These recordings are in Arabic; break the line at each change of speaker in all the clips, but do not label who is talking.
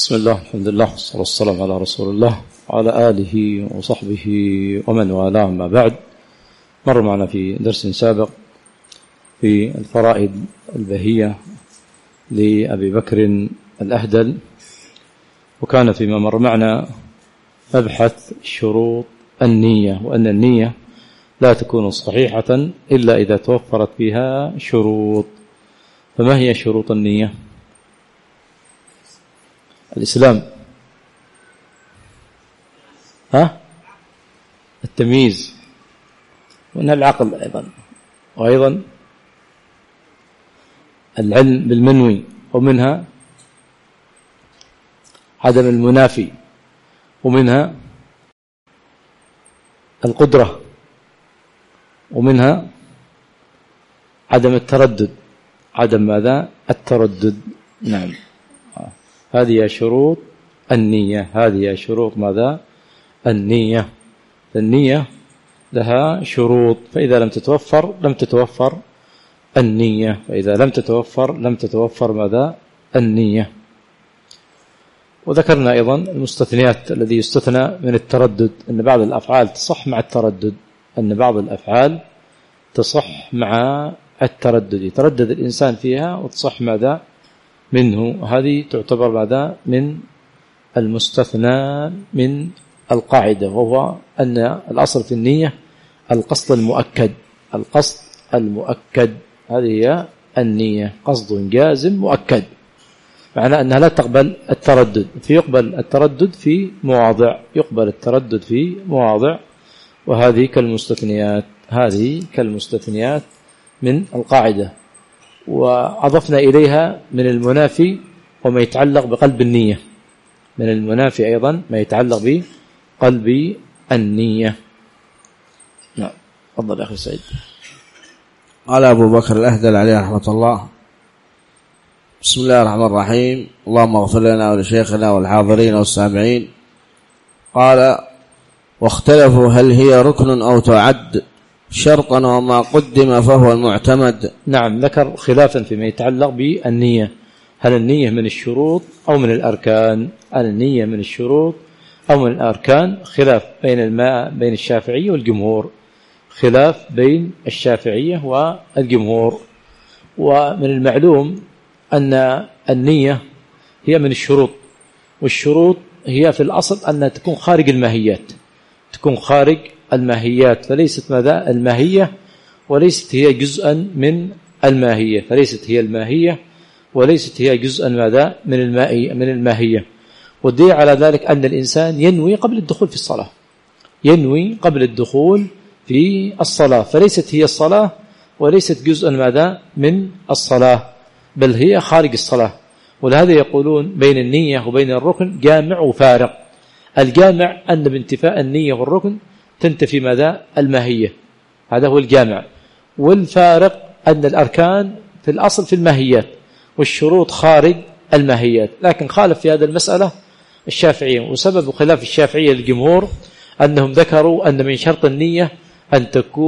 بسم الله، الحمد لله، والصلاة والسلام على رسول الله وعلى آله وصحبه ومن والاه. ما بعد، مر معنا في درس سابق في الفرائد البهية لأبي بكر الأهدل، وكان فيما مر معنا مبحث شروط النية، وأن النية لا تكون صحيحة إلا إذا توفرت فيها شروط. فما هي شروط النية؟ الإسلام، التمييز، وأنها العقل أيضا، وأيضا العلم بالمنوي، ومنها عدم المنافي، ومنها القدرة، ومنها عدم التردد. عدم ماذا؟ التردد. نعم، هذه شروط النية. هذه شروط ماذا؟ النية. النية لها شروط، فإذا لم تتوفر لم تتوفر النية، فإذا لم تتوفر لم تتوفر ماذا؟ النية. وذكرنا أيضا المستثنيات الذي يستثنى من التردد، أن بعض الأفعال تصح مع التردد، أن بعض الأفعال تصح مع التردد، يتردد الإنسان فيها وتصح ماذا؟ منه. هذه تعتبر ماذا؟ من المستثنى من القاعدة، وهو أن الأصل في النية القصد المؤكد. القصد المؤكد، هذه هي النية، قصد جازم مؤكد، معنى أنها لا تقبل التردد، فيقبل التردد في مواضع، يقبل التردد في مواضع، وهذه كالمستثنيات. هذه كالمستثنيات من القاعدة. وأضفنا إليها من المنافي وما يتعلق بقلب النية، من المنافي أيضا ما يتعلق بقلب النية. نعم، تفضل أخي سعيد.
قال أبو بكر الأهدل عليه رحمة الله: بسم الله الرحمن الرحيم، اللهم اغفر لنا ولشيخنا والحاضرين والسامعين. قال: واختلفوا هل هي ركن أو تعد شرطا، وما قدم فهو المعتمد.
نعم، ذكر خلافا فيما يتعلق بالنية، هل النية من الشروط أو من الأركان؟ هل النية من الشروط أو من الأركان؟ خلاف بين الشافعية والجمهور، خلاف بين الشافعية والجمهور. ومن المعلوم أن النية هي من الشروط، والشروط هي في الأصل أنها تكون خارج الماهيات، تكون خارج الماهيات، فليست ماذا؟ الماهية، وليست هي جزءا من الماهية، فليست هي الماهية وليست هي جزءا ماذا؟ من الماهية. والدليل على ذلك أن الإنسان ينوي قبل الدخول في الصلاة، ينوي قبل الدخول في الصلاة، فليست هي الصلاة وليست جزءا ماذا؟ من الصلاة، بل هي خارج الصلاة. ولهذا يقولون بين النية وبين الركن جامع وفارق. الجامع أن بانتفاء النية والركن تنتفي ماذا؟ الماهية، هذا هو الجامع. والفارق أن الأركان في الأصل في الماهيات، والشروط خارج الماهيات. لكن خالف في هذا المسألة الشافعية، وسبب خلاف الشافعية للجمهور أنهم ذكروا أن من شرط النية أن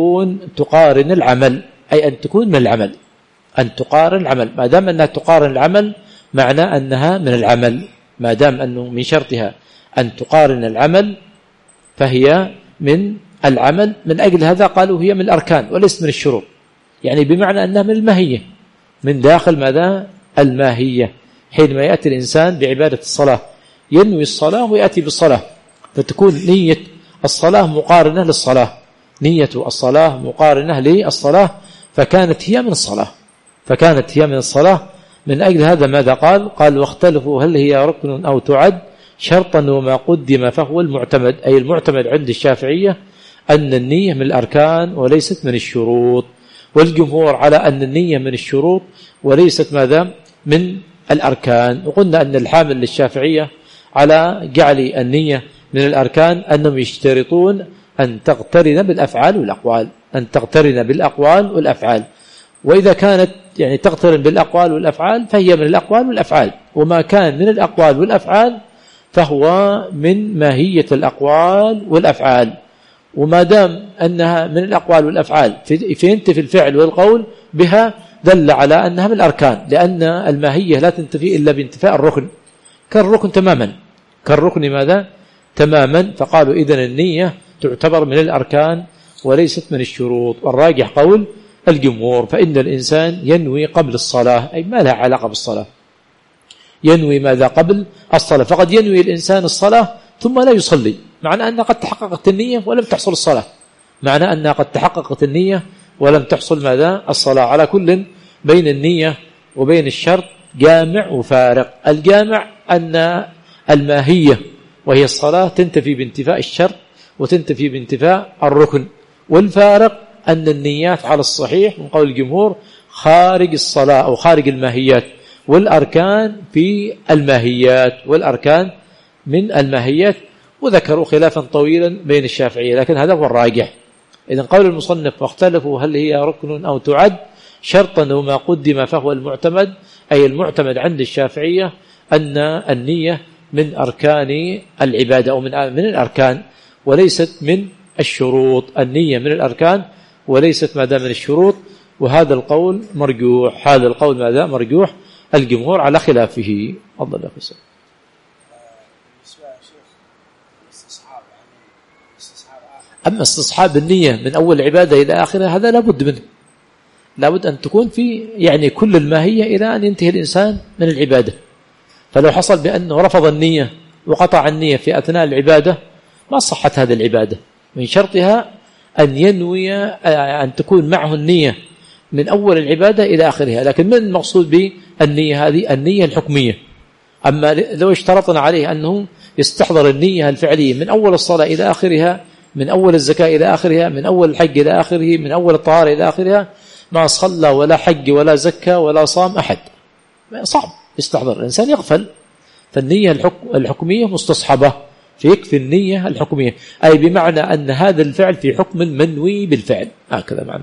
تقارن العمل، أي أن تكون من العمل، أن تقارن العمل. ما دام أنها تقارن العمل معنى أنها من العمل، ما دام أنه من شرطها أن تقارن العمل فهي من العمل. من أجل هذا قالوا هي من الأركان وليست من الشروط، يعني بمعنى أنها من الماهية، من داخل ماذا؟ الماهية. حينما يأتي الإنسان بعبادة الصلاة ينوي الصلاة ويأتي بالصلاة، فتكون نية الصلاة مقارنة للصلاة، نية الصلاة مقارنة للصلاة، فكانت هي من الصلاة، فكانت هي من الصلاة. من أجل هذا ماذا قال؟ قال: واختلفوا هل هي ركن أو تعد شرطا، وما قدم فهو المعتمد. أي المعتمد عند الشافعية أن النية من الأركان وليست من الشروط، والجمهور على أن النية من الشروط وليست ماذا؟ من الأركان. وقلنا أن الحامل للشافعية على جعل النية من الأركان أنهم يشترطون أن تقترن بالأفعال والأقوال، أن تقترن بالأقوال والأفعال. وإذا كانت يعني تقترن بالأقوال والأفعال فهي من الأقوال والأفعال، وما كان من الأقوال والأفعال فهو من ماهية الأقوال والأفعال. وما دام أنها من الأقوال والأفعال فينتفي الفعل والقول بها، دل على أنها من الأركان، لأن الماهية لا تنتفي إلا بانتفاء الركن، كالركن تماما، كالركن ماذا تماما. فقالوا إذن النية تعتبر من الأركان وليست من الشروط. والراجح قول الجمهور، فإن الإنسان ينوي قبل الصلاة، أي ما لها علاقة بالصلاة، ينوي ماذا قبل الصلاة. فقد ينوي الإنسان الصلاة ثم لا يصلي، معنى أنها قد تحققت النية ولم تحصل الصلاة، معنى أنها قد تحققت النية ولم تحصل ماذا الصلاة. على كل بين النية وبين الشرط جامع وفارق. الجامع أن الماهية وهي الصلاة تنتفي بانتفاء الشرط وتنتفي بانتفاء الركن، والفارق أن النيات على الصحيح من قول الجمهور خارج الصلاة أو خارج الماهيات، والأركان في الماهيات، والأركان من الماهيات. وذكروا خلافا طويلا بين الشافعية، لكن هذا هو الراجح. إذن قول المصنف واختلفوا هل هي ركن أو تعد شرطا وما قدم فهو المعتمد، أي المعتمد عند الشافعية أن النية من أركان العبادة أو من الأركان وليست من الشروط. النية من الأركان وليست ماذا من الشروط، وهذا القول مرجوح، هذا القول ماذا مرجوح، الجمهور على خلافه. أفضل يا أخي. أما استصحاب النية من أول عبادة إلى آخرها هذا لابد منه، لابد أن تكون في يعني كل الماهية إلى أن ينتهي الإنسان من العبادة. فلو حصل بأنه رفض النية وقطع النية في أثناء العبادة ما صحت هذه العبادة. من شرطها أن ينوي أن تكون معه النية من أول العبادة إلى آخرها. لكن من المقصود بالنية هذه النية الحكمية. أما لو اشترطنا عليه أنه يستحضر النية الفعلية من أول الصلاة إلى آخرها، من أول الزكاة إلى آخرها، من أول الحج إلى آخره، من أول الطهارة إلى آخرها، ما صلى ولا حج ولا زكى ولا صام أحد، صعب يستحضر، الإنسان يغفل. فالنية الحكمية مستصحبة، فيكفي النية الحكمية، أي بمعنى أن هذا الفعل في حكم منوي بالفعل، هكذا معنى.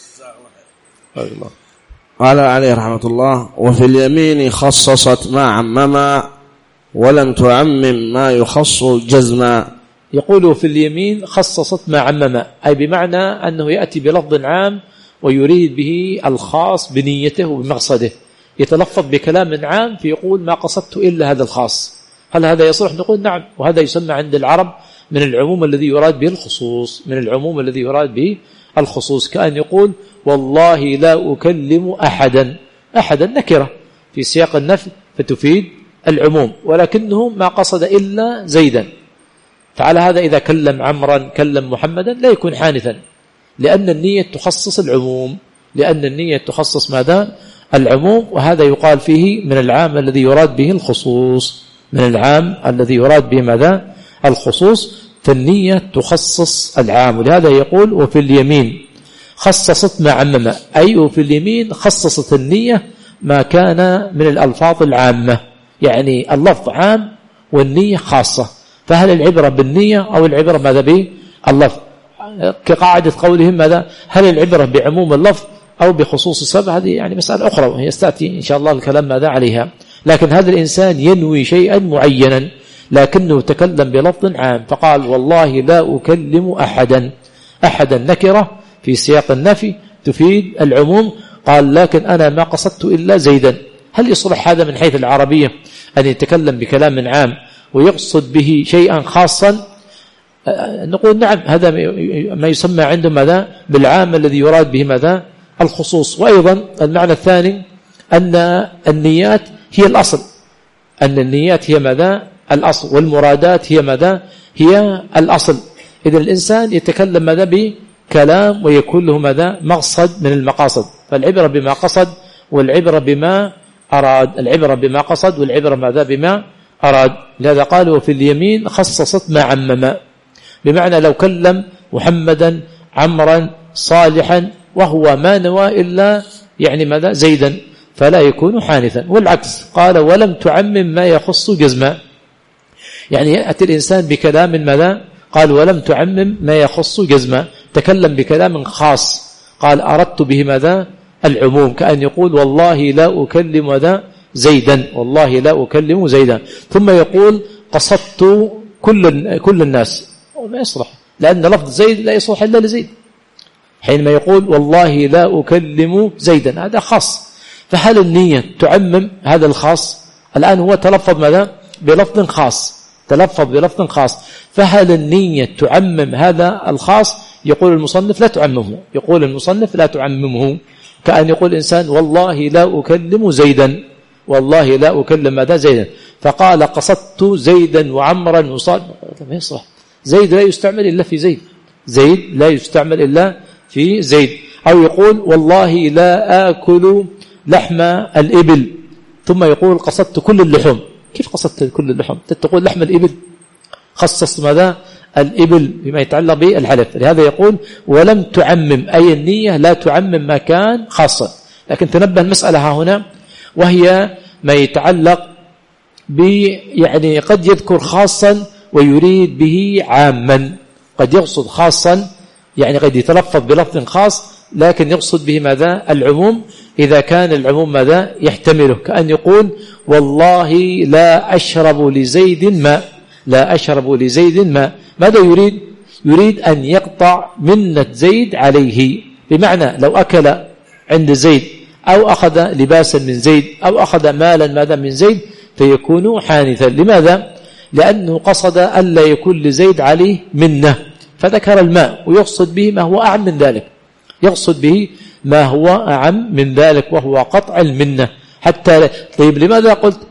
قال عليه رحمة الله: وفي اليمين خصصت ما عمما ولم تعمم ما يخص جزما.
يقول في اليمين خصصت ما عمما، أي بمعنى أنه يأتي بلفظ عام ويريد به الخاص بنيته وبمقصده، يتلفظ بكلام عام فيقول ما قصدت إلا هذا الخاص. هل هذا يصلح؟ نقول نعم، وهذا يسمى عند العرب من العموم الذي يراد به الخصوص، من العموم الذي يراد به الخصوص. كأن يقول والله لا أكلم أحدا، أحدا نكرة في سياق النفي فتفيد العموم، ولكنه ما قصد إلا زيدا. فعلى هذا إذا كلم عمرا كلم محمدا لا يكون حانثا، لأن النية تخصص العموم، لأن النية تخصص ماذا؟ العموم. وهذا يقال فيه من العام الذي يراد به الخصوص، من العام الذي يراد به ماذا؟ الخصوص. فالنية تخصص العام، ولهذا يقول وفي اليمين خصصت ما عمم، أي وفي اليمين خصصت النية ما كان من الألفاظ العامة، يعني اللفظ عام والنية خاصة. فهل العبرة بالنية أو العبرة ماذا باللفظ؟ كقاعدة قولهم ماذا؟ هل العبرة بعموم اللفظ أو بخصوص السبب؟ هذه يعني مسألة أخرى وهي ستأتي إن شاء الله الكلام ماذا عليها. لكن هذا الإنسان ينوي شيئا معينا لكنه تكلم بلفظ عام، فقال والله لا أكلم أحدا، أحدا نكرة في سياق النفي تفيد العموم. قال لكن أنا ما قصدت إلا زيدا. هل يصلح هذا من حيث العربية أن يتكلم بكلام عام ويقصد به شيئا خاصا؟ نقول نعم، هذا ما يسمى عندهم ماذا؟ بالعام الذي يراد به ماذا؟ الخصوص. وأيضا المعنى الثاني أن النيات هي الأصل، أن النيات هي ماذا؟ الأصل، والمرادات هي ماذا؟ هي الأصل. إذا الإنسان يتكلم ماذا؟ بكلام ويكون له ماذا؟ مقصد من المقاصد. فالعبرة بما قصد والعبرة بما أراد، العبرة بما قصد والعبرة ماذا؟ بما أراد. لهذا قالوا في اليمين خصصت ما عمم، بمعنى لو كلم محمدا عمرا صالحا وهو ما نوى إلا يعني ماذا؟ زيدا، فلا يكون حانثا. والعكس قال ولم تعمم ما يخص جزما، يعني يأتي الإنسان بكلام ماذا؟ قال ولم تعمم ما يخص جزما، تكلم بكلام خاص، قال أردت به ماذا؟ العموم. كأن يقول والله لا أكلم ماذا؟ زيدا، والله لا أكلم زيدا، ثم يقول قصدت كل الناس، ما يصلح، لأن لفظ زيد لا يصلح إلا لزيد. حينما يقول والله لا أكلم زيدا هذا خاص، فهل النية تعمم هذا الخاص؟ الآن هو تلفظ ماذا؟ بلفظ خاص، تلفظ بلفظ خاص، فهل النية تعمم هذا الخاص؟ يقول المصنف لا تعممه، يقول المصنف لا تعممه، كأن يقول إنسان والله لا أكلم زيدا، والله لا أكلم ماذا زيدا، فقال قصدت زيدا وعمرا وصاد، ما يصلح، زيد لا يستعمل إلا في زيد، زيد لا يستعمل إلا في زيد. أو يقول والله لا آكل لحم الإبل، ثم يقول قصدت كل اللحوم. كيف قصدت كل اللحوم؟ تقول لحم الإبل، خصص ماذا الإبل بما يتعلق بالحلف. لهذا يقول ولم تعمم، أي النية لا تعمم ما كان خاصا. لكن تنبه المسألة هنا، وهي ما يتعلق يعني قد يذكر خاصا ويريد به عاما، قد يقصد خاصا يعني قد يتلفظ بلفظ خاص لكن يقصد به ماذا العموم، إذا كان العموم ماذا يحتمله، كأن يقول والله لا أشرب لزيد ماء، لا أشرب لزيد ماء. ماذا يريد؟ يريد أن يقطع منة زيد عليه، بمعنى لو أكل عند زيد أو أخذ لباسا من زيد أو أخذ مالا ماذا من زيد فيكون حانثا. لماذا؟ لأنه قصد ألا يكون لزيد عليه منة، فذكر الماء ويقصد به ما هو أعم من ذلك، يقصد به ما هو أعم من ذلك وهو قطع المنة. حتى طيب لماذا قلت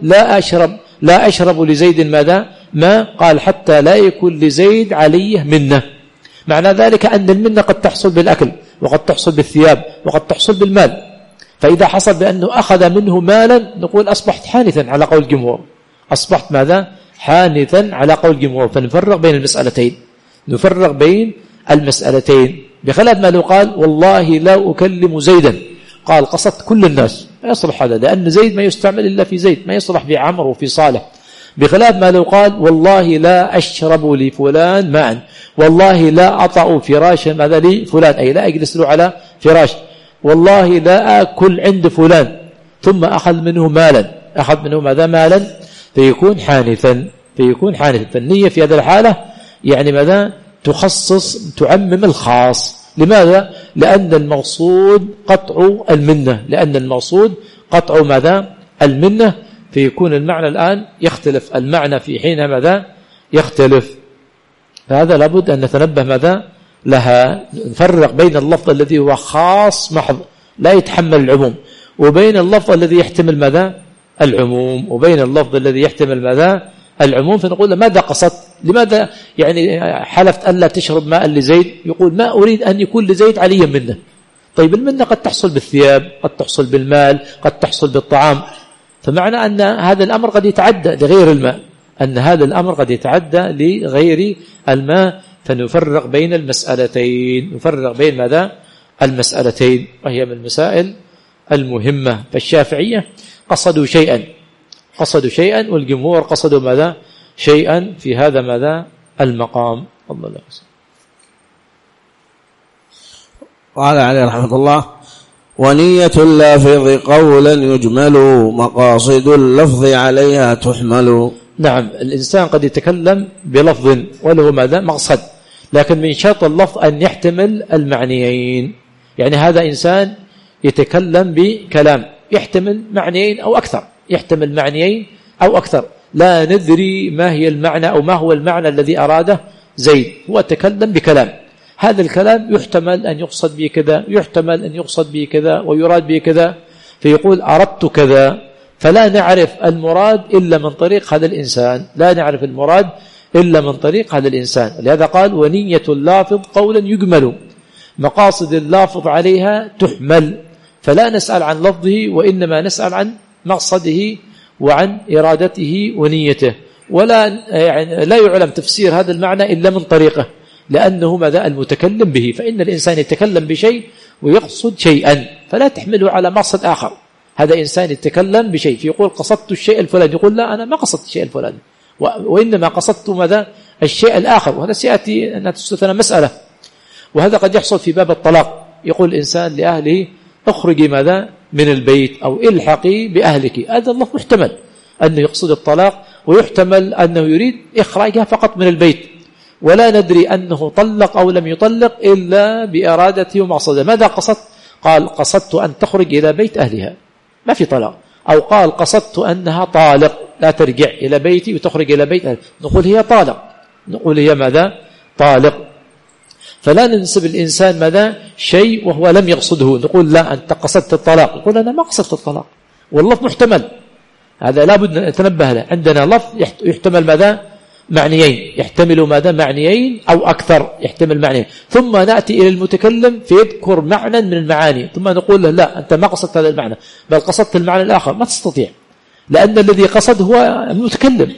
لا أشرب لزيد ماذا ما؟ قال حتى لا يكون لزيد عليه منة. معنى ذلك أن المنة قد تحصل بالأكل، وقد تحصل بالثياب، وقد تحصل بالمال. فإذا حصل بأنه أخذ منه مالا نقول أصبحت حانثا على قول الجمهور، أصبحت ماذا حانثا على قول الجمهور. فنفرق بين المسألتين، نفرق بين المسألتين، بخلاف ما لو قال والله لا أكلم زيدا، قال قصدت كل الناس، ما يصلح هذا، لأن زيد ما يستعمل إلا في زيد، ما يصلح في عمر وفي صالح. بخلاف ما لو قال والله لا أشرب لفلان ماء، والله لا أطأ فراشا ماذا لفلان، أي لا أجلس له على فراش، والله لا أكل عند فلان، ثم أخذ منه مالا، أخذ منه ماذا مالا، فيكون حانثا، فيكون حانثا. فالنية في هذه الحالة يعني ماذا تخصص تعمم الخاص. لماذا؟ لأن المقصود قطع المنة، لأن المقصود قطع ماذا المنة، فيكون المعنى الآن يختلف، المعنى في حين ماذا يختلف. فهذا لابد أن نتنبه ماذا لها، نفرق بين اللفظ الذي هو خاص محض لا يتحمل العموم، وبين اللفظ الذي يحتمل ماذا العموم، وبين اللفظ الذي يحتمل ماذا العموم. فنقول ماذا قصدت؟ لماذا يعني حلفت ألا تشرب ماء لزيد؟ يقول ما أريد أن يكون لزيد عليا منه. طيب المنة قد تحصل بالثياب، قد تحصل بالمال، قد تحصل بالطعام، فمعنى أن هذا الأمر قد يتعدى لغير الماء، أن هذا الأمر قد يتعدى لغير الماء. فنفرق بين المسألتين، نفرق بين ماذا المسألتين، وهي من المسائل المهمة. فالشافعية قصدوا شيئا والجمهور قصدوا ماذا شيئا في هذا ماذا المقام. الله لا يسلم.
قال عليه رحمة الله ونية اللافظ قولا يجمل مقاصد اللفظ عليها تحمل.
نعم، الإنسان قد يتكلم بلفظ وله ماذا مقصد، لكن من شرط اللفظ أن يحتمل المعنيين. يعني هذا إنسان يتكلم بكلام يحتمل معنيين أو أكثر، يحتمل معنيين أو أكثر، لا ندري ما هي المعنى أو ما هو المعنى الذي أراده زيد، هو تكلم بكلام، هذا الكلام يحتمل أن يقصد به كذا، يحتمل أن يقصد به كذا ويراد به كذا، فيقول أردت كذا، فلا نعرف المراد إلا من طريق هذا الإنسان، لا نعرف المراد إلا من طريق هذا الإنسان. لهذا قال ونية اللافظ قولا يجمل مقاصد اللافظ عليها تحمل، فلا نسأل عن لفظه وإنما نسأل عن مقصده وعن إرادته ونيته، ولا يعني لا يعلم تفسير هذا المعنى إلا من طريقه، لأنه ماذا المتكلم به. فإن الإنسان يتكلم بشيء ويقصد شيئا فلا تحمله على مقصد آخر. هذا إنسان يتكلم بشيء فيقول قصدت الشيء الفلاني، يقول لا أنا ما قصدت الشيء الفلاني وإنما قصدت ماذا الشيء الآخر، وهذا سيأتي أن تستثنى مسألة. وهذا قد يحصل في باب الطلاق، يقول الإنسان لأهله اخرجي ماذا من البيت أو الحقي بأهلك، هذا الله محتمل أنه يقصد الطلاق، ويحتمل أنه يريد إخراجها فقط من البيت، ولا ندري أنه طلق أو لم يطلق إلا بإرادته ومقصده. ماذا قصدت؟ قال قصدت أن تخرج إلى بيت أهلها، ما في طلاق. أو قال قصدت أنها طالق، لا ترجع إلى بيتي وتخرج إلى بيت، نقول هي طالق، نقول هي ماذا؟ طالق. فلا ننسب الإنسان ماذا؟ شيء وهو لم يقصده، نقول لا أنت قصدت الطلاق، يقول أنا ما قصدت الطلاق، واللفظ محتمل، هذا لابد نتنبه له. عندنا لفظ يحتمل ماذا؟ معنيين، يحتمل ماذا؟ معنيين أو أكثر، يحتمل معنيين، ثم نأتي إلى المتكلم فيذكر معنى من المعاني، ثم نقول له لا أنت ما قصدت هذا المعنى بل قصدت المعنى الآخر، ما تستطيع، لأن الذي قصد هو المتكلم.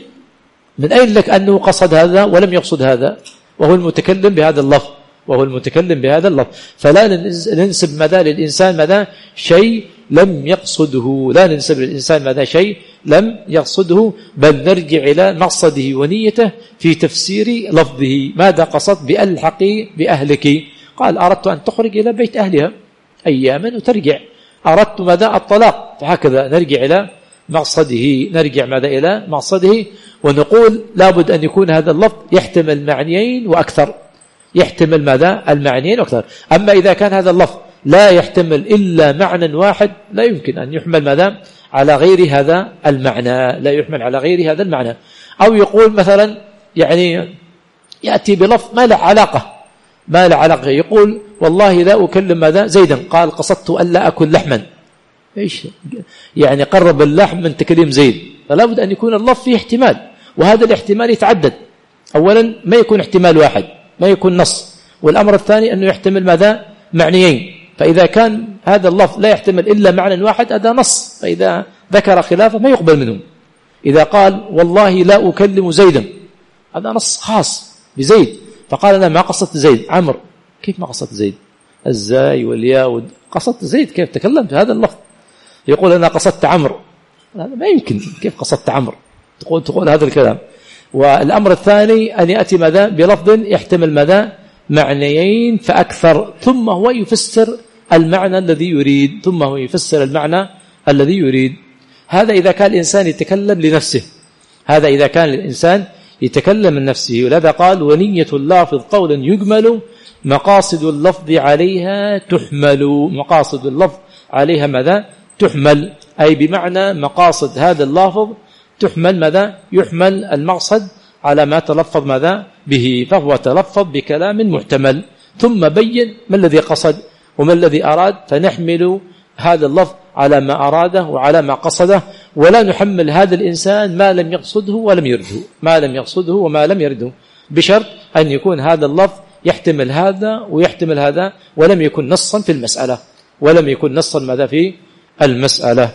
من أين لك أنه قصد هذا ولم يقصد هذا؟ وهو المتكلم بهذا اللفظ، وهو المتكلم بهذا اللفظ. فلا ننسب ماذا للإنسان ماذا؟ شيء لم يقصده، لا ننسب للإنسان ماذا؟ شيء لم يقصده، بل نرجع إلى مقصده ونيته في تفسير لفظه. ماذا قصد بألحقي بأهلك؟ قال أردت أن تخرج إلى بيت أهلها أياما وترجع. أردت ماذا؟ الطلاق. فهكذا نرجع إلى مقصده، نرجع ماذا؟ إلى مقصده، ونقول لابد أن يكون هذا اللفظ يحتمل معنيين وأكثر، يحتمل ماذا؟ المعنيين وأكثر. أما إذا كان هذا اللفظ لا يحتمل إلا معنى واحد لا يمكن أن يحمل ماذا؟ على غير هذا المعنى، لا يحمل على غير هذا المعنى. أو يقول مثلا يعني يأتي بلفظ ما له علاقة، ما له علاقة، يقول والله لا أكلم ماذا؟ زيدا، قال قصدت ألا أكل لحما. إيش يعني؟ قرب اللحم من تكليم زيد. فلا بد أن يكون اللفظ فيه احتمال، وهذا الاحتمال يتعدد. أولا ما يكون احتمال واحد، ما يكون نص. والأمر الثاني أنه يحتمل ماذا؟ معنيين. فإذا كان هذا اللفظ لا يحتمل إلا معنى واحد هذا نص، فإذا ذكر خلافه ما يقبل منه. إذا قال والله لا أكلم زيدا هذا نص خاص بزيد، فقال أنا ما قصدت زيد، عمرو. كيف ما قصدت زيد؟ الزاي والياء، قصدت زيد، كيف تكلمت هذا اللفظ؟ يقول أنا قصدت عمرو، هذا ما يمكن، كيف قصدت عمرو؟ تقول هذا الكلام. والأمر الثاني أن يأتي ماذا؟ بلفظ يحتمل ماذا؟ معنيين فأكثر، ثم هو يفسر المعنى الذي يريد، ثم هو يفسر المعنى الذي يريد. هذا إذا كان الإنسان يتكلم لنفسه، هذا إذا كان الإنسان يتكلم من نفسه. ولذا قال ونية اللافظ قولا يجمل مقاصد اللفظ عليها تحمل. مقاصد اللفظ عليها ماذا؟ تحمل، أي بمعنى مقاصد هذا اللافظ تحمل ماذا؟ يحمل المقصد على ما تلفظ ماذا؟ به، فهو تلفظ بكلام محتمل، ثم بين ما الذي قصد وما الذي أراد، فنحمل هذا اللفظ على ما أراده وعلى ما قصده، ولا نحمل هذا الإنسان ما لم يقصده ولم يرده، ما لم يقصده وما لم يرده، بشرط أن يكون هذا اللفظ يحتمل هذا ويحتمل هذا، ولم يكن نصا في المسألة، ولم يكن نصا ماذا في المسألة.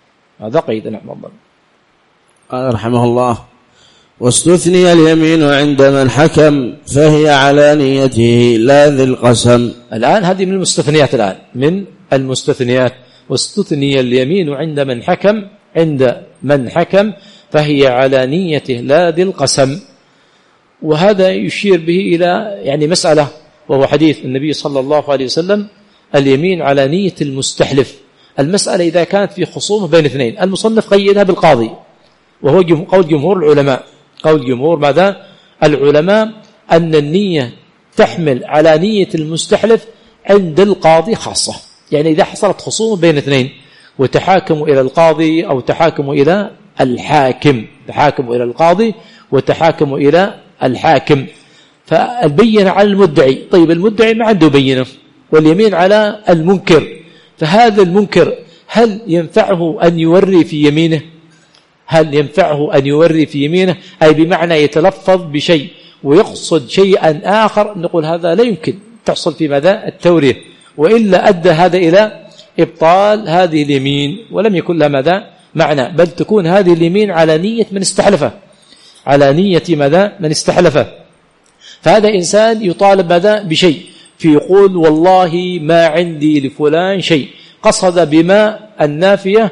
هذا قيد. نعم الله.
قال رحمه الله واستثني اليمين عند من حكم فهي على نيته لا ذي القسم.
الآن هذه من المستثنيات، الآن من المستثنيات. واستثني اليمين عند من حكم، عند من حكم فهي على نيته لا ذي القسم. وهذا يشير به إلى يعني مسألة، وهو حديث النبي صلى الله عليه وسلم اليمين على نية المستحلف. المسألة إذا كانت في خصومة بين اثنين، المصنف قيدها بالقاضي، وهو قول جمهور العلماء. قول جمهور ماذا؟ العلماء أن النية تحمل على نية المستحلف عند القاضي خاصة. يعني إذا حصلت خصومة بين اثنين وتحاكموا إلى القاضي أو تحاكموا إلى الحاكم، تحاكموا إلى القاضي وتحاكموا إلى الحاكم، فالبينة على المدعي. طيب المدعي ما عنده بينة، واليمين على المنكر، فهذا المنكر هل ينفعه أن يوري في يمينه؟ هل ينفعه أن يوري في يمينه؟ أي بمعنى يتلفظ بشيء ويقصد شيئا آخر، نقول هذا لا يمكن تحصل في ماذا؟ التورية، وإلا أدى هذا إلى إبطال هذه اليمين ولم يكن لها ماذا؟ معنى، بل تكون هذه اليمين على نية من استحلفه، على نية ماذا؟ من استحلفه. فهذا إنسان يطالب ماذا؟ بشيء، فيقول والله ما عندي لفلان شيء، قصد بما النافية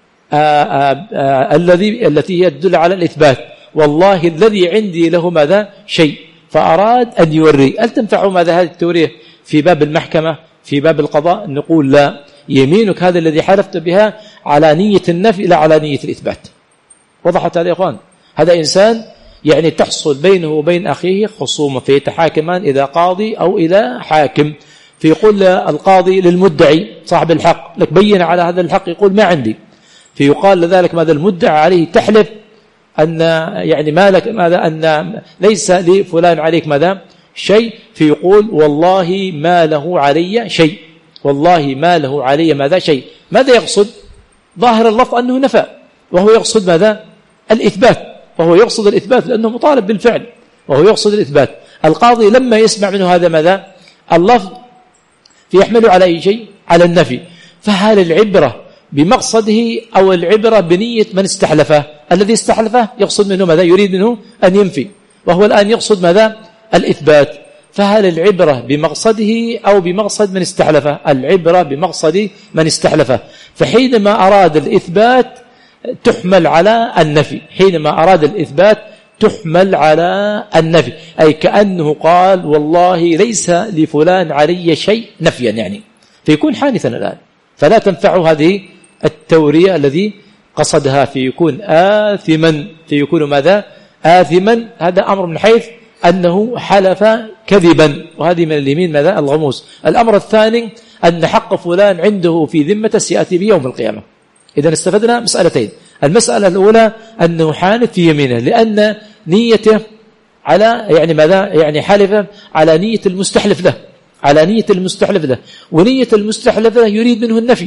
التي يدل على الإثبات، والله الذي عندي له ماذا؟ شيء، فأراد أن يوري. هل تنفع ماذا هذه التورية في باب المحكمة في باب القضاء؟ نقول لا، يمينك هذا الذي حلفت بها على نية النفي لا على نية الإثبات. وضحت هذا يا إخوان؟ هذا إنسان يعني تحصل بينه وبين أخيه خصومة، فيتحاكمان إلى قاضي أو إلى حاكم، فيقول القاضي للمدعي صاحب الحق لك بين على هذا الحق، يقول ما عندي، فيقال لذلك ماذا؟ المدعى عليه تحلف أن يعني ما لك ماذا أن ليس لفلان عليك ماذا شيء، فيقول والله ما له علي شيء، والله ما له علي ماذا شيء. ماذا يقصد؟ ظاهر اللفظ أنه نفى، وهو يقصد ماذا؟ الإثبات، وهو يقصد الإثبات لأنه مطالب بالفعل، وهو يقصد الإثبات. القاضي لما يسمع منه هذا ماذا؟ اللفظ فيحمله على أي شيء؟ على النفي. فهل العبرة بمقصده أو العبرة بنية من استحلفه؟ الذي استحلفه يقصد منه ماذا؟ يريد منه أن ينفي، وهو الآن يقصد ماذا؟ الإثبات. فهل العبرة بمقصده أو بمقصد من استحلفه؟ العبرة بمقصد من استحلفه. فحينما أراد الإثبات تحمل على النفي، حينما أراد الإثبات تحمل على النفي، أي كأنه قال والله ليس لفلان علي شيء نفيا يعني، فيكون حانثا الآن، فلا تنفع هذه التورية الذي قصدها، فيكون آثما، فيكون ماذا؟ آثما. هذا أمر من حيث أنه حلف كذبا، وهذه من اليمين ماذا؟ الغموس. الأمر الثاني أن حق فلان عنده في ذمته سيأتي بيوم القيامة. إذن استفدنا مسألتين. المسألة الأولى أنه حانث في يمينه لأن نيته على يعني ماذا؟ يعني حلف على نية المستحلف له، على نية المستحلف له، ونية المستحلف له يريد منه النفي،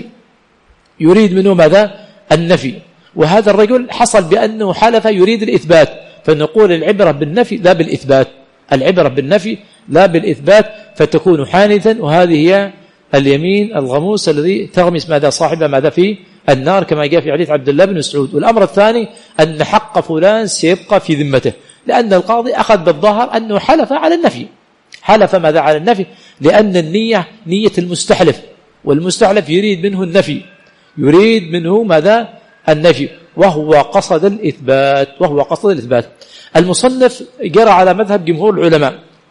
يريد منه ماذا؟ النفي. وهذا الرجل حصل بأنه حلف يريد الإثبات، فنقول العبرة بالنفي لا بالإثبات، العبرة بالنفي لا بالإثبات، فتكون حانثا. وهذه هي اليمين الغموس الذي تغمس ماذا؟ صاحبه ماذا؟ في النار، كما جاء في حديث عبد الله بن مسعود. والأمر الثاني أن حق فلان سيبقى في ذمته، لأن القاضي أخذ بالظاهر أنه حلف على النفي، حلف ماذا؟ على النفي، لأن النية نية المستحلف، والمستحلف يريد منه النفي، يريد منه ماذا؟ النفي، وهو قصد الإثبات، وهو قصد الإثبات. المصنف جرى على مذهب جمهور العلماء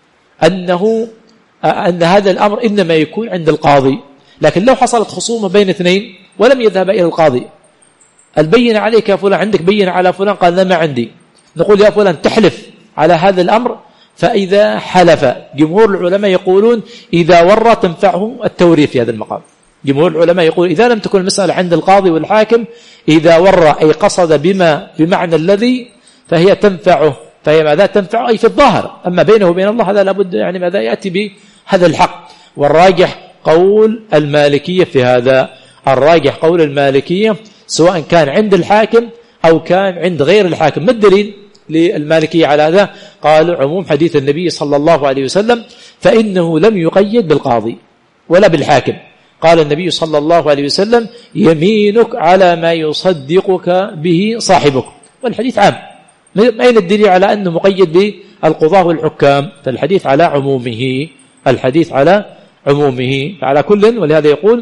أن هذا الأمر إنما يكون عند القاضي، لكن لو حصلت خصومة بين اثنين ولم يذهب إلى القاضي، البين عليك يا فلان، عندك بين على فلان، قال لا ما عندي، نقول يا فلان تحلف على هذا الأمر. فإذا حلف جمهور العلماء يقولون إذا ورى تنفعه التورية في هذا المقام. جمهور العلماء يقول إذا لم تكن المسألة عند القاضي والحاكم، إذا ورى أي قصد بما بمعنى الذي فهي تنفعه، فهي ماذا؟ تنفعه أي في الظاهر. أما بينه وبين الله هذا لابد يعني ماذا؟ يأتي بهذا الحق. والراجح قول المالكية في هذا، الراجح قول المالكية سواء كان عند الحاكم أو كان عند غير الحاكم. ما الدليل للمالكية على هذا؟ قالوا عموم حديث النبي صلى الله عليه وسلم فإنه لم يقيد بالقاضي ولا بالحاكم. قال النبي صلى الله عليه وسلم يمينك على ما يصدقك به صاحبك، والحديث عام. أين الدليل على أنه مقيد بالقضاء والحكام؟ فالحديث على عمومه، الحديث على عمومه. فعلى كل، ولهذا يقول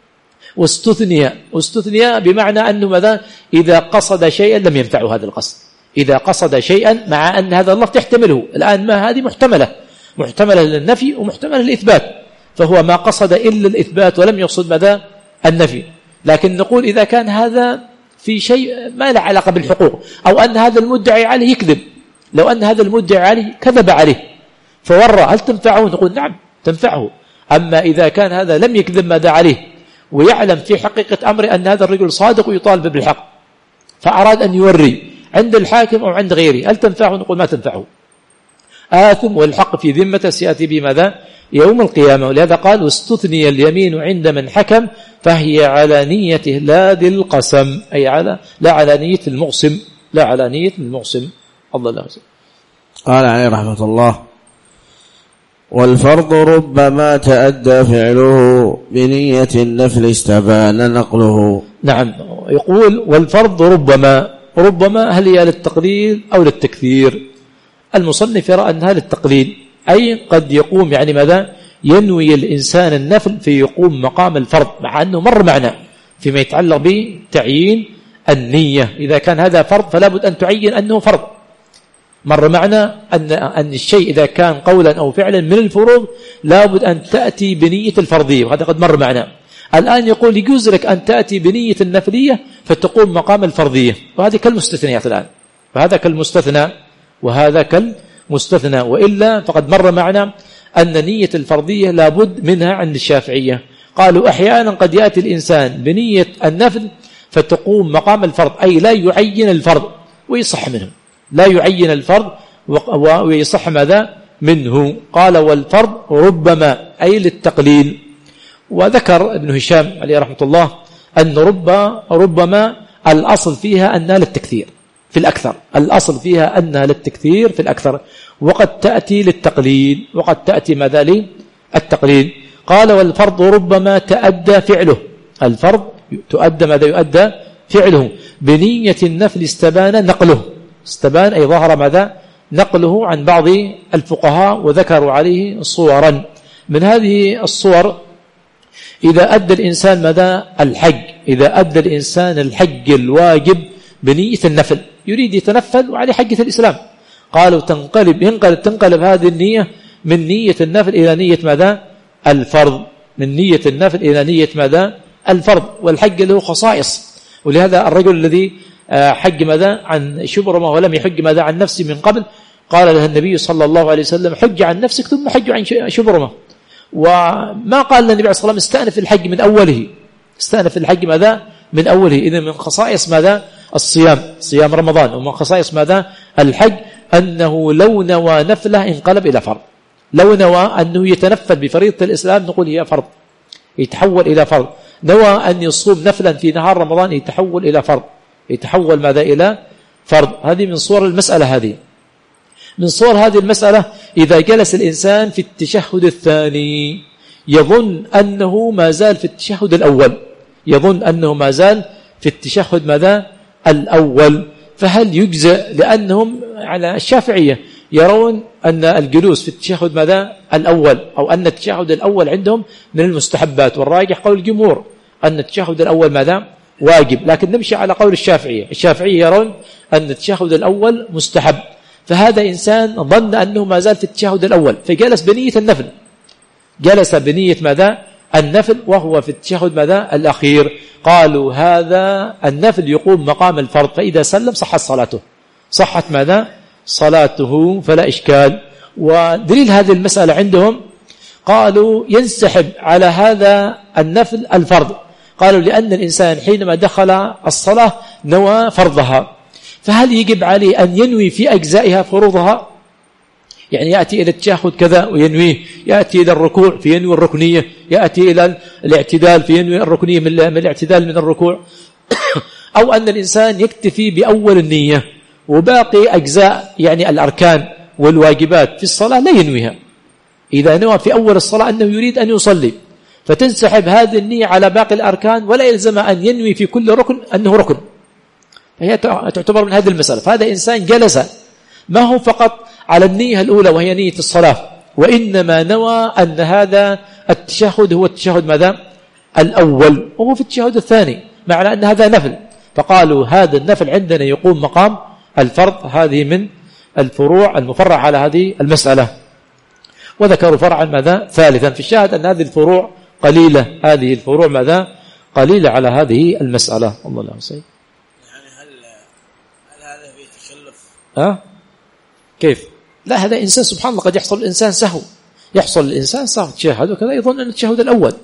واستثني بمعنى أنه ماذا؟ إذا قصد شيئا لم ينفعه هذا القصد، إذا قصد شيئا مع أن هذا الله تحتمله. الآن ما هذه محتملة للنفي ومحتملة للإثبات، فهو ما قصد إلا الإثبات ولم يقصد ماذا؟ النفي. لكن نقول إذا كان هذا في شيء ما له علاقة بالحقوق، أو أن هذا المدعي عليه يكذب، لو أن هذا المدعي عليه كذب عليه فورى، هل تنفعه؟ نقول نعم تنفعه. أما إذا كان هذا لم يكذب ماذا عليه ويعلم في حقيقة أمر أن هذا الرجل صادق ويطالب بالحق، فأراد أن يوري عند الحاكم أو عند غيره، هل تنفعه؟ نقول ما تنفعه، آثم، والحق في ذمته سيأتي بماذا؟ يوم القيامة. ولهذا قال واستثني اليمين عند من حكم فهي على نيته لا ذي القسم، أي لا على نية المقسم، لا على نية المقسم. الله لا أسلم.
قال عليه رحمة الله والفرض ربما تأدى فعله بنية النفل استبان نقله.
نعم، يقول والفرض ربما هل هي للتقليل أو للتكثير؟ المصنف يرى أنها للتقليل، أي قد يقوم يعني ماذا؟ ينوي الإنسان النفل فيقوم مقام الفرض، مع أنه مر معنا فيما يتعلق بتعيين النية. إذا كان هذا فرض فلا بد أن تعين أنه فرض. مر معنا أن الشيء إذا كان قولا أو فعلا من الفروض لا بد أن تأتي بنية الفرضية، وهذا قد مر معنا. الآن يقول يجوز لك أن تأتي بنية النفلية فتقوم مقام الفرضية، وهذه كالمستثنيات الآن، فهذا كالمستثنى وهذا كالمستثنى. وإلا فقد مر معنا أن نية الفرضية لا بد منها عند الشافعية. قالوا أحيانا قد يأتي الإنسان بنية النفل فتقوم مقام الفرض، أي لا يعين الفرض، ويصح منه، لا يعين الفرض ويصح ماذا منه. قال والفرض ربما أي للتقليل. وذكر ابن هشام عليه رحمة الله أن ربما الأصل فيها أنها للتكثير في الأكثر، الأصل فيها أنها للتكثير في الأكثر، وقد تأتي للتقليل، وقد تأتي ماذا للتقليل. قال والفرض ربما تأدى فعله، الفرض تؤدى ماذا يؤدى فعله بنية النفل استبان نقله، استبان أي ظهر ماذا نقله عن بعض الفقهاء، وذكروا عليه صورا. من هذه الصور إذا أدى الإنسان ماذا الحج، إذا أدى الإنسان الحج الواجب بنية النفل، يريد يتنفل وعليه حجة الإسلام، قالوا تنقلب هذه النية من نية النفل إلى نية ماذا الفرض، من نية النفل إلى نية ماذا الفرض. والحج له خصائص، ولهذا الرجل الذي حج ماذا عن شبرمة ولم يحج ماذا عن نفسه من قبل، قال له النبي صلى الله عليه وسلم حج عن نفسك ثم حج عن شبرمة. وما قال للنبي عليه الصلاة والسلام استأنف الحج من أوله، استأنف الحج ماذا من أوله. إذن من خصائص ماذا الصيام، صيام رمضان، ومن خصائص ماذا الحج أنه لو نوى نفله انقلب إلى فرض، لو نوى أنه يتنفل بفريضة الإسلام نقول هي فرض، يتحول إلى فرض. نوى أن يصوم نفلا في نهار رمضان يتحول إلى فرض، يتحول ماذا إلى فرض. هذه من صور المسألة. هذه من صور هذه المسألة إذا جلس الإنسان في التشهد الثاني يظن أنه ما زال في التشهد الأول، يظن أنه ما زال في التشهد ماذا الأول، فهل يجزئ؟ لأنهم على الشافعية يرون أن الجلوس في التشهد ماذا الأول، أو أن التشهد الأول عندهم من المستحبات، والراجح قول الجمهور أن التشهد الأول ماذا واجب، لكن نمشي على قول الشافعية. الشافعية يرون أن التشهد الأول مستحب، فهذا إنسان ظن أنه ما زال في التشهد الأول فجلس بنية النفل، جلس بنية ماذا النفل وهو في التشهد ماذا الأخير. قالوا هذا النفل يقوم مقام الفرض، فإذا سلم صحت صلاته، صحت ماذا صلاته فلا إشكال. ودليل هذه المسألة عندهم قالوا ينسحب على هذا النفل الفرض، قالوا لأن الإنسان حينما دخل الصلاة نوى فرضها، فهل يجب عليه أن ينوي في أجزائها فروضها؟ يعني يأتي إلى التشهد كذا وينويه، يأتي إلى الركوع فينوي الركنية، يأتي إلى الاعتدال فينوي الركنية من الاعتدال من الركوع أو أن الإنسان يكتفي بأول النية وباقي أجزاء يعني الأركان والواجبات في الصلاة لا ينويها. إذا نوى في أول الصلاة أنه يريد أن يصلي فتنسحب هذه النية على باقي الأركان، ولا يلزم أن ينوي في كل ركن أنه ركن، فهي تعتبر من هذه المسألة. فهذا إنسان جلس ما هو فقط على النية الأولى وهي نية الصلاة، وإنما نوى أن هذا التشهد هو التشهد ماذا الأول وهو في التشهد الثاني، معنى أن هذا نفل، فقالوا هذا النفل عندنا يقوم مقام الفرض. هذه من الفروع المفرع على هذه المسألة. وذكروا فرعا ماذا ثالثا في الشاهد أن هذه الفروع قليلة، هذه الفروع ماذا قليلة على هذه المسألة. الله لا يصيب.
يعني هل هذا فيه تخلف؟
كيف؟ لا، هذا إنسان سبحان الله قد يحصل الإنسان سهو، يحصل الإنسان سهو تشهد وكذا يظن أن التشهد الأول،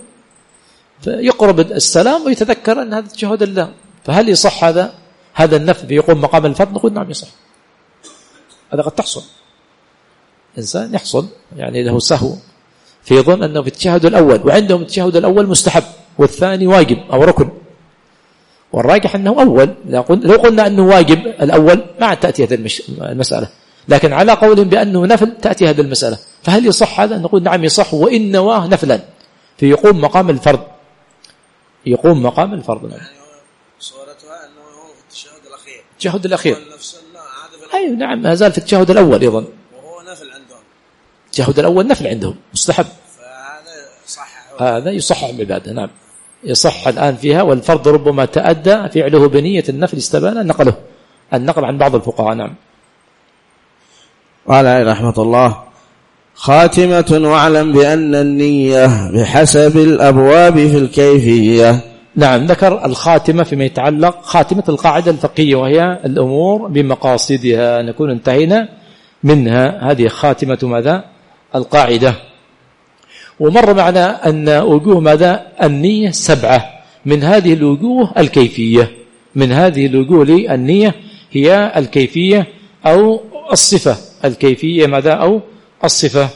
فيقرب السلام ويتذكر أن هذا التشهد الله، فهل يصح هذا النفل يقوم مقام الفرض؟ نقول نعم يصح. هذا قد تحصل إنسان يحصل يعني له سهو فيظن أنه في التشهد الأول، وعندهم التشهد الأول مستحب والثاني واجب أو ركن، والراجح أنه أول. لو قلنا أنه واجب الأول ما تأتي هذه المسألة، لكن على قولهم بأنه نفل تأتي هذه المسألة. فهل يصح هذا؟ نقول نعم يصح، وإن نواه نفلا فيقوم مقام الفرض، يقوم مقام الفرض.
يعني صورتها أنه هو في التشهد الأخير،
التشهد الأخير أي نعم ما زال في التشهد الأول أيضا،
وهو نفل عندهم،
التشهد الأول نفل عندهم مستحب،
فهذا صح،
هذا يصح بعبادة. نعم يصح الآن فيها. والفرض ربما تأدى فعله بنية النفل استبان نقله، النقل عن بعض الفقهاء. نعم.
قال رحمة الله خاتمة واعلم بأن النية بحسب الأبواب في الكيفية.
نعم ذكر الخاتمة فيما يتعلق خاتمة القاعدة الفقهية وهي الأمور بمقاصدها، نكون انتهينا منها. هذه خاتمة ماذا القاعدة. ومر معنا أن وجوه ماذا النية 7، من هذه الوجوه الكيفية، من هذه الوجوه للنية هي الكيفية أو الصفة، الكيفية ماذا أو الصفة.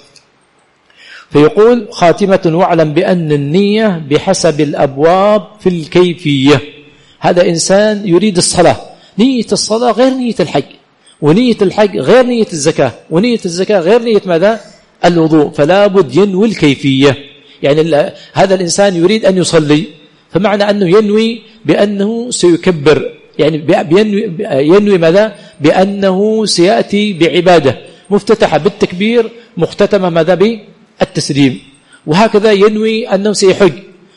فيقول خاتمة: واعلم بأن النية بحسب الأبواب في الكيفية. هذا إنسان يريد الصلاة، نية الصلاة غير نية الحج، ونية الحج غير نية الزكاة، ونية الزكاة غير نية ماذا الوضوء، فلا بد ينوي الكيفية. يعني هذا الإنسان يريد أن يصلي، فمعنى أنه ينوي بأنه سيكبر، يعني ينوي ماذا بأنه سيأتي بعبادة مفتتحة بالتكبير مختتمة ماذا بالتسليم، وهكذا ينوي أنه سيحج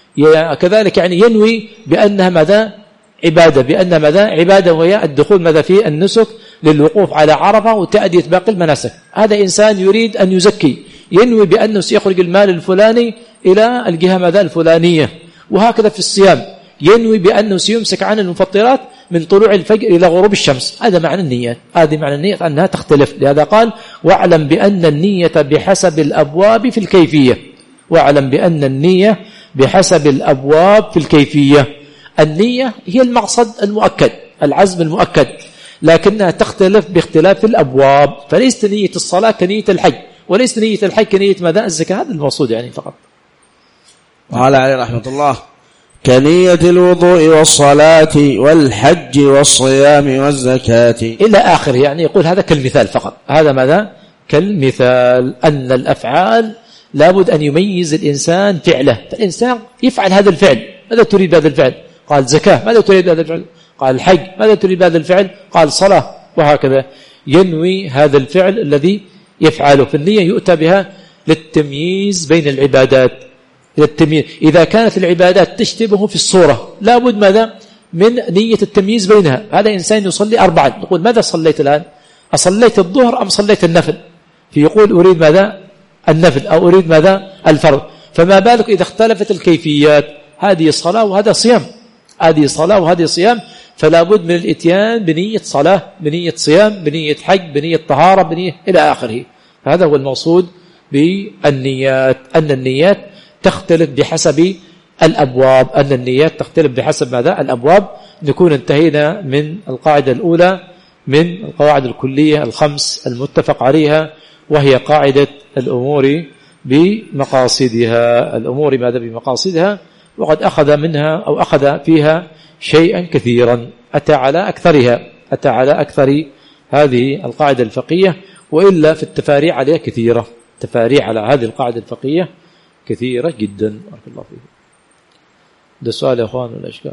كذلك، يعني ينوي بأنها ماذا عبادة، بأن ماذا عبادة، وهي الدخول ماذا في النسك للوقوف على عرفة وتأدية باقي المناسك. هذا إنسان يريد أن يزكي، ينوي بأنه سيخرج المال الفلاني إلى الجهة ماذا الفلانية. وهكذا في الصيام ينوي بأنه سيمسك عن المفطرات من طلوع الفجر إلى غروب الشمس. هذا معنى النية، هذه معنى النية أنها تختلف. لهذا قال: واعلم بأن النية بحسب الأبواب في الكيفية. واعلم بأن النية بحسب الأبواب في الكيفية. النية هي المقصد المؤكد، العزم المؤكد، لكنها تختلف باختلاف الأبواب. فليست نية الصلاة كنية الحج، وليست نية الحج كنية ماذا الزكاة. هذا المقصود يعني فقط.
وقال عليه رحمة الله: كنية الوضوء والصلاة والحج والصيام والزكاة
إلى آخره. يعني يقول هذا كالمثال فقط، هذا ماذا كالمثال، أن الأفعال لابد أن يميز الإنسان فعله. فالإنسان يفعل هذا الفعل، ماذا تريد بهذا الفعل؟ قال زكاة. ماذا تريد بهذا الفعل؟ قال الحج. ماذا تريد بهذا الفعل؟ قال صلاة. وهكذا ينوي هذا الفعل الذي يفعله. في النية يؤتى بها للتمييز بين العبادات، للتمييز. إذا كانت العبادات تشتبه في الصورة لابد ماذا من نية التمييز بينها. هذا إنسان يصلي 4، يقول ماذا صليت الآن؟ أصليت الظهر أم صليت النفل؟ فيقول أريد ماذا النفل، أو أريد ماذا الفرض. فما بالك إذا اختلفت الكيفيات، هذه صلاة وهذا صيام، هذه صلاة وهذه صيام، فلا بد من الاتيان بنية صلاة، بنية صيام، بنية حج، بنية طهارة، بنية إلى آخره. هذا هو المقصود بالنيات، أن النيات تختلف بحسب الأبواب، أن النيات تختلف بحسب ماذا الأبواب. نكون انتهينا من القاعدة الأولى من القواعد الكلية الخمس المتفق عليها، وهي قاعدة الأمور بمقاصدها. الأمور ماذا بمقاصدها، وقد أخذ منها أو أخذ فيها شيئا كثيرا، أتى على أكثرها، أتى على أكثر هذه القاعدة الفقهية، وإلا في التفاريع عليها كثيرة، تفاريع على هذه القاعدة الفقهية كثيرة جدا. بارك الله فيكم. ده سؤال يا أخوان ولا إشكال؟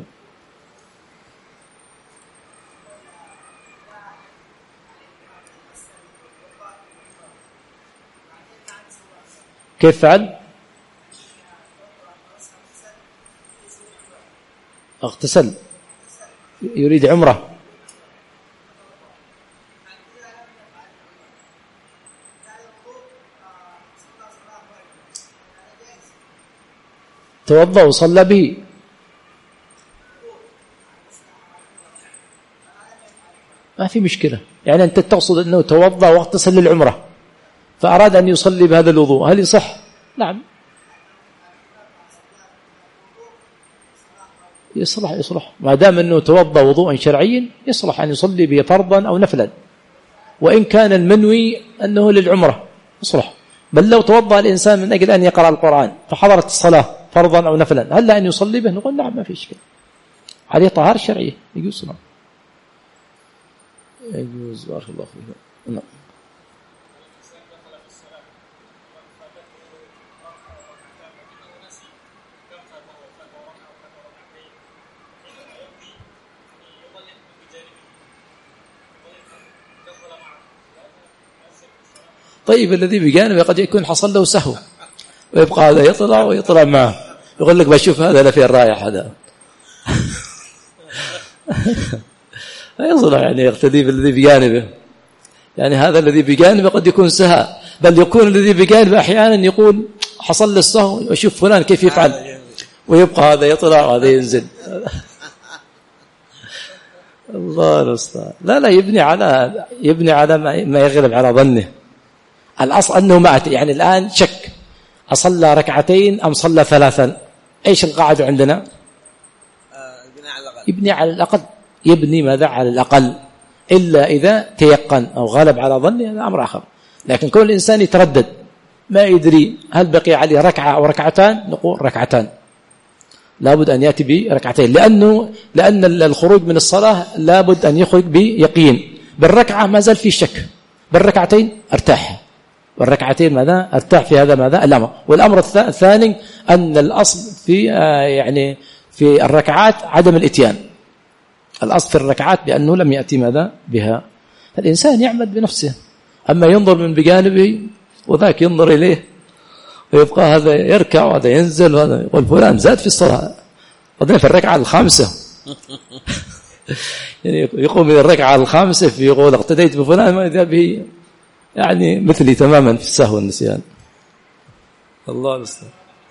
كيف فعل؟ اغتسل، يريد عمره. توضأ وصلى به. ما في مشكلة، يعني أنت تقصد أنه توضأ واغتسل للعمرة فأراد أن يصلي بهذا الوضوء، هل يصح؟ نعم يصلح ما دام أنه توضأ وضوءا شرعيا، يصلح أن يصلي به فرضا أو نفلا، وإن كان المنوي أنه للعمرة يصلح. بل لو توضأ الإنسان من أجل أن يقرأ القرآن فحضرت الصلاة فرضا أو نفلا، هل أن يصلي به؟ نقول نعم ما في إشكال، عليه طهارة شرعية يجوز صلاة، يجوز. بارك الله فيكم. نعم. طيب الذي بجانبه قد يكون حصل له سهو ويبقى هذا يطلع ويطلع معه، يقول لك بشوف هذا لا فيه الرايح هذا يصلح يعني يقتدي بالذي بجانبه. يعني هذا الذي بجانبه قد يكون سهى، بل يكون الذي بجانبه أحيانا يقول حصل له السهو وشوف فلان كيف يفعل، ويبقى هذا يطلع وهذا ينزل الله المستعان. لا يبني على ما يغلب على ظنه. الأصل أنه مات، يعني الآن شك أصلى ركعتين أم صلى ثلاثا. إيش القاعدة عندنا؟ يبني على الأقل، يبني ماذا على الأقل. إلا إذا تيقن أو غلب على ظنه، هذا أمر آخر. لكن كل الإنسان يتردد ما يدري هل بقي عليه ركعة أو ركعتان، نقول ركعتان، لابد أن يأتي بركعتين، لأن الخروج من الصلاة لابد أن يخرج بيقين. بالركعة ما زال في شك، بالركعتين ارتاح، والركعتين ماذا ارتاح في هذا ماذا الأمر. والأمر الثاني أن الأصل في يعني في الركعات عدم الإتيان، الأصل في الركعات بأنه لم يأتي ماذا بها. الإنسان يعمل بنفسه، أما ينظر من بجانبه وذاك ينظر إليه ويبقى هذا يركع وهذا ينزل وهذا يقول فلان زاد في الصلاة، وذلك في الركعة الخامسة يعني يقوم من الركعة الخامسة في يقول اقتديت بفلان ما إذا به يعني مثلي تماما في السهو والنسيان. الله المستعان.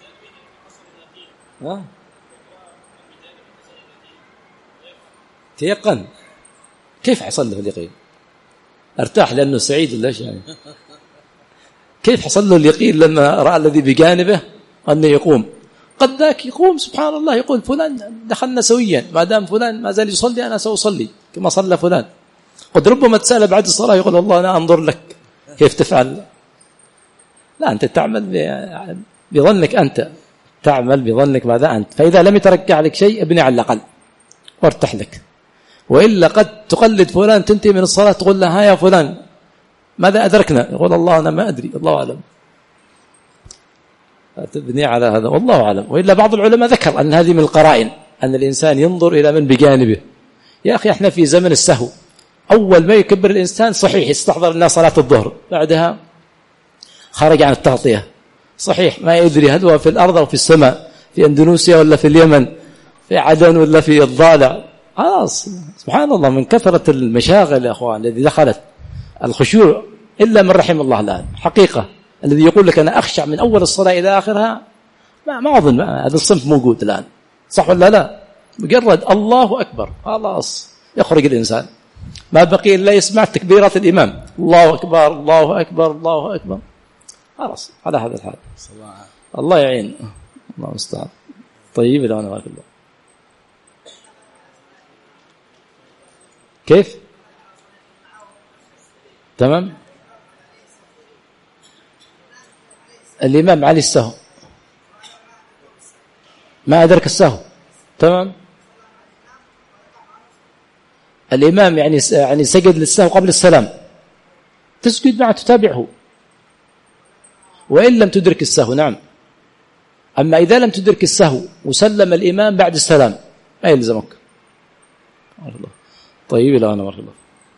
تيقن. كيف حصل له اليقين؟ ارتاح لأنه سعيد ولا شيء؟ كيف حصل له اليقين لما رأى الذي بجانبه أنه يقوم؟ قد ذاك يقوم سبحان الله يقول فلان دخلنا سويا، ما دام فلان ما زال يصلي أنا سأصلي كما صلى فلان. قد ربما تسأل بعد الصلاة يقول والله أنا أنظر لك كيف تفعل. لا، أنت تعمل بظنك، أنت تعمل بظنك ماذا أنت. فإذا لم يتركع لك شيء ابني على الأقل وارتاح لك. وإلا قد تقلد فلان تنتهي من الصلاة تقول له ها يا فلان ماذا أدركنا؟ يقول الله أنا ما أدري، الله أعلم. تبني على هذا والله أعلم. وإلا بعض العلماء ذكر أن هذه من القرائن، أن الإنسان ينظر إلى من بجانبه. يا أخي احنا في زمن السهو، أول ما يكبر الإنسان صحيح يستحضر لنا صلاة الظهر، بعدها خرج عن التغطية، صحيح ما يدري هل هو في الأرض أو في السماء، في أندونيسيا ولا في اليمن، في عدن ولا في الضالع. خلاص سبحان الله من كثرة المشاغل يا أخوان الذي دخلت الخشوع إلا من رحم الله الآن حقيقة. الذي يقول لك أنا أخشع من أول الصلاة إلى آخرها ما أظن هذا الصنف موجود الآن، صح ولا لا؟ مجرد الله أكبر خلاص يخرج الإنسان، ما بقي إلا يسمع تكبيرات الإمام الله أكبر الله أكبر الله أكبر، خلاص على هذا الحال. الله يعين، الله المستعان. طيب الآن بارك الله. كيف؟ تمام. الإمام علي السهو ما أدرك السهو، تمام. الإمام يعني سجد للسهو قبل السلام، تسجد معه تتابعه وإن لم تدرك السهو، نعم. أما إذا لم تدرك السهو وسلم الإمام بعد السلام ما يلزمك. طيب الآن بارك الله.